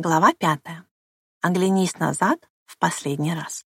Глава 5. Оглянись назад в последний раз.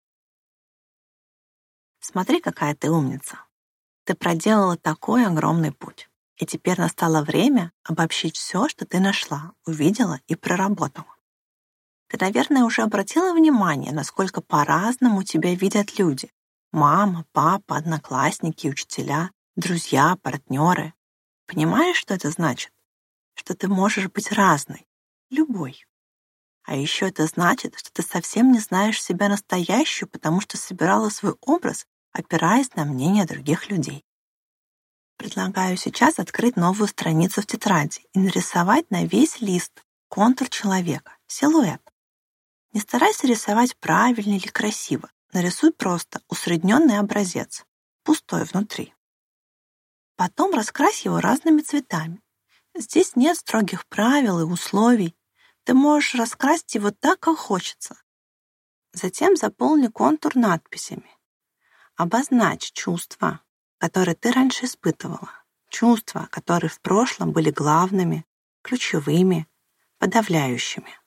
Смотри, какая ты умница. Ты проделала такой огромный путь. И теперь настало время обобщить все, что ты нашла, увидела и проработала. Ты, наверное, уже обратила внимание, насколько по-разному тебя видят люди. Мама, папа, одноклассники, учителя, друзья, партнеры. Понимаешь, что это значит? Что ты можешь быть разной, любой. А еще это значит, что ты совсем не знаешь себя настоящую, потому что собирала свой образ, опираясь на мнение других людей. Предлагаю сейчас открыть новую страницу в тетради и нарисовать на весь лист контур человека, силуэт. Не старайся рисовать правильно или красиво. Нарисуй просто усредненный образец, пустой внутри. Потом раскрась его разными цветами. Здесь нет строгих правил и условий. Ты можешь раскрасить его так, как хочется. Затем заполни контур надписями. Обозначь чувства, которые ты раньше испытывала. Чувства, которые в прошлом были главными, ключевыми, подавляющими.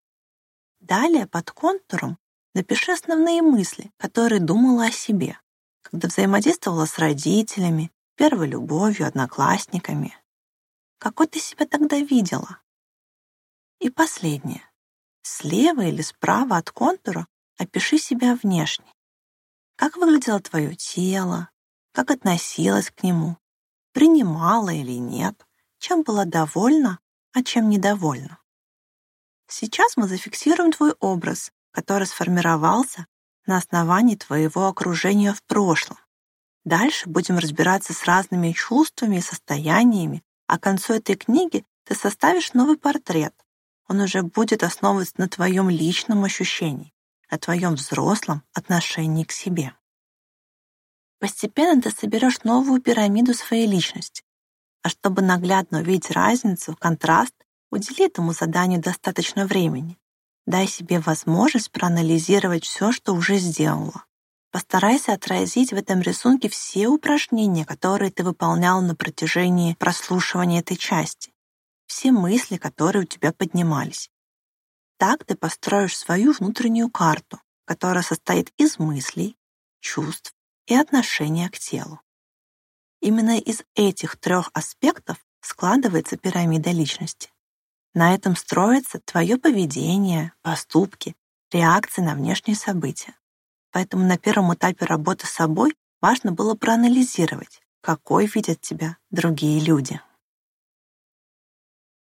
Далее под контуром напиши основные мысли, которые думала о себе, когда взаимодействовала с родителями, первой любовью, одноклассниками. Какой ты себя тогда видела? И последнее. Слева или справа от контура опиши себя внешне. Как выглядело твое тело, как относилась к нему, принимала или нет, чем была довольна, а чем недовольна. Сейчас мы зафиксируем твой образ, который сформировался на основании твоего окружения в прошлом. Дальше будем разбираться с разными чувствами и состояниями, а к концу этой книги ты составишь новый портрет. Он уже будет основываться на твоем личном ощущении, на твоем взрослом отношении к себе. Постепенно ты соберешь новую пирамиду своей личности. А чтобы наглядно увидеть разницу, контраст, удели этому заданию достаточно времени. Дай себе возможность проанализировать все, что уже сделала. Постарайся отразить в этом рисунке все упражнения, которые ты выполняла на протяжении прослушивания этой части. Все мысли, которые у тебя поднимались. Так ты построишь свою внутреннюю карту, которая состоит из мыслей, чувств и отношения к телу. Именно из этих 3 аспектов складывается пирамида личности. На этом строится твое поведение, поступки, реакции на внешние события. Поэтому на первом этапе работы с собой важно было проанализировать, какой видят тебя другие люди.